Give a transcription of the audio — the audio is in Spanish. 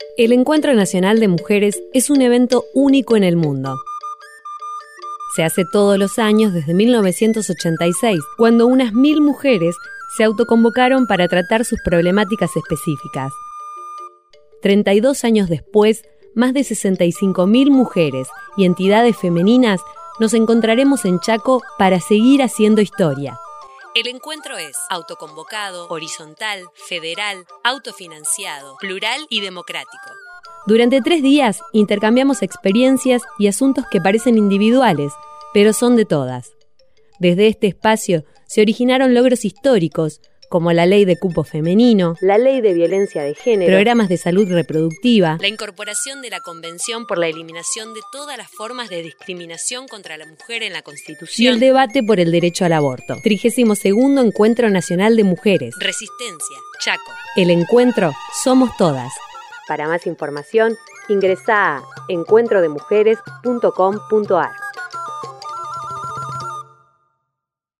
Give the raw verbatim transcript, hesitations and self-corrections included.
El Encuentro Nacional de Mujeres es un evento único en el mundo. Se hace todos los años desde mil novecientos ochenta y seis, cuando unas mil mujeres se autoconvocaron para tratar sus problemáticas específicas. treinta y dos años después, más de sesenta y cinco mil mujeres y entidades femeninas nos encontraremos en Chaco para seguir haciendo historia. El encuentro es autoconvocado, horizontal, federal, autofinanciado, plural y democrático. Durante tres días intercambiamos experiencias y asuntos que parecen individuales, pero son de todas. Desde este espacio se originaron logros históricos, como la ley de cupo femenino, la ley de violencia de género, programas de salud reproductiva, la incorporación de la Convención por la eliminación de todas las formas de discriminación contra la mujer en la Constitución y el debate por el derecho al aborto. trigésimo segundo Encuentro Nacional de Mujeres. Resistencia, Chaco. El encuentro somos todas. Para más información, ingresá a encuentro de mujeres punto com punto a r.